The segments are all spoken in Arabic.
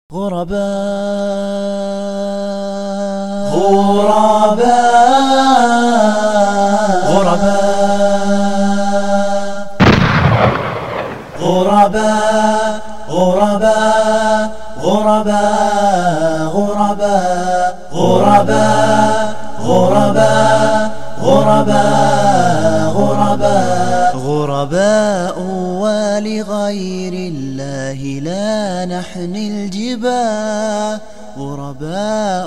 غرباء غرباء غرباء غرباء غرباء غرباء غرباء غرباء غرباء غرباء غرباء غرباء ولغير الله لا نحني الجباه، غرباء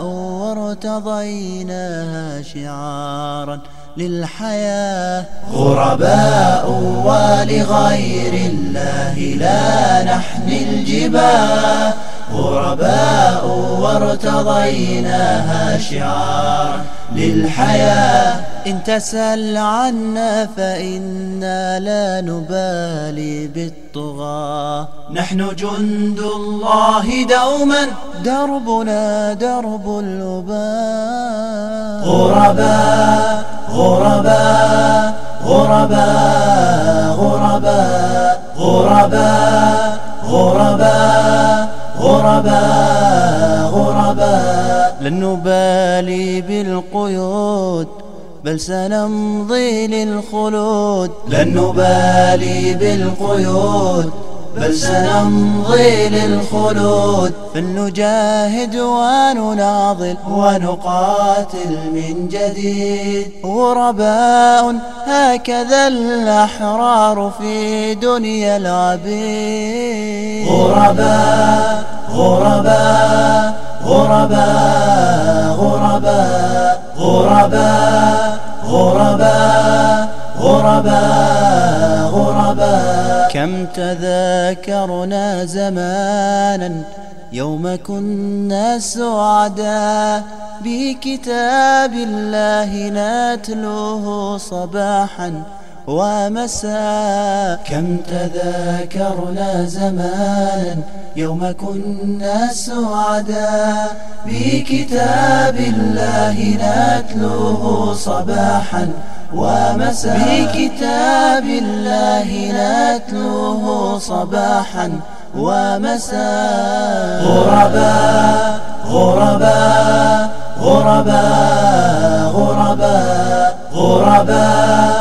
وارتضيناها شعارا للحياة، غرباء ولغير الله لا نحني الجباه، غرباء وارتضيناها شعارا للحياة. إن تسل عنا فإنا لا نبالي بالطغاة، نحن جند الله دوما دربنا درب الأباء. غرباء غرباء غرباء غرباء غرباء غرباء غرباء غرباء لن نبالي بالقيود بل سنمضي للخلود، لن نبالي بالقيود بل سنمضي للخلود، فلنجاهد ونناضل ونقاتل من جديد. غرباء هكذا الأحرار في دنيا العبيد. غرباء غرباء غرباء غرباء غرباء غرباء غرباء غرباء كم تذاكرنا زمانا يوم كنا سعداء، بكتاب الله نتلوه صباحا ومساء. كم تذاكرنا زمانا يوم كنا سعداء، بكتاب الله نتلوه صباحا ومساء، بكتاب الله نتلوه صباحا ومساء. غرباء غرباء غرباء غرباء غرباء